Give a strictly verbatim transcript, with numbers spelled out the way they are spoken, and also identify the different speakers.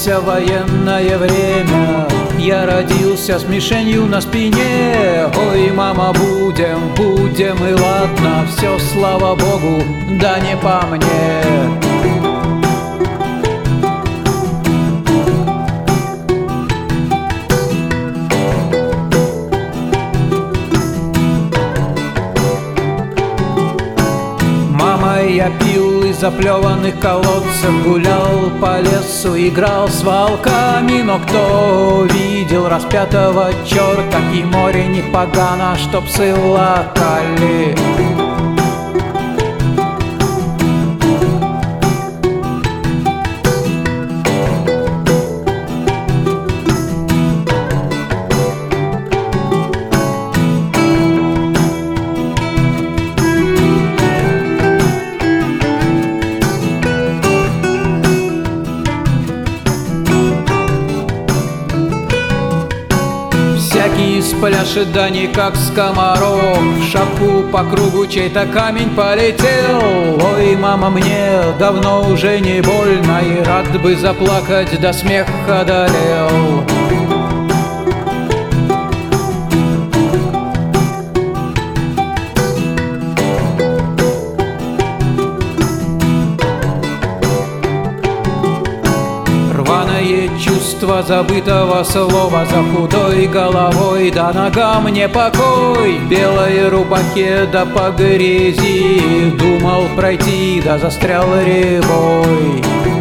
Speaker 1: Началось военное время, я родился с мишенью на спине. Ой, мама, будем, будем, и ладно, все, слава богу, да не по мне. Я пил из заплеванных колодцев, гулял по лесу, играл с волками. Но кто видел распятого черта, и море не погано, что псы лакали. Всякий спляшет, да не как скоморох, в шапку по кругу чей-то камень полетел. Ой, мама, мне давно уже не больно, и рад бы заплакать, да смех одолел. Рваное чувство забытого слова, за худой головой до ногам не покой. В белой рубахе да по грязи думал пройти, да застрял рябой.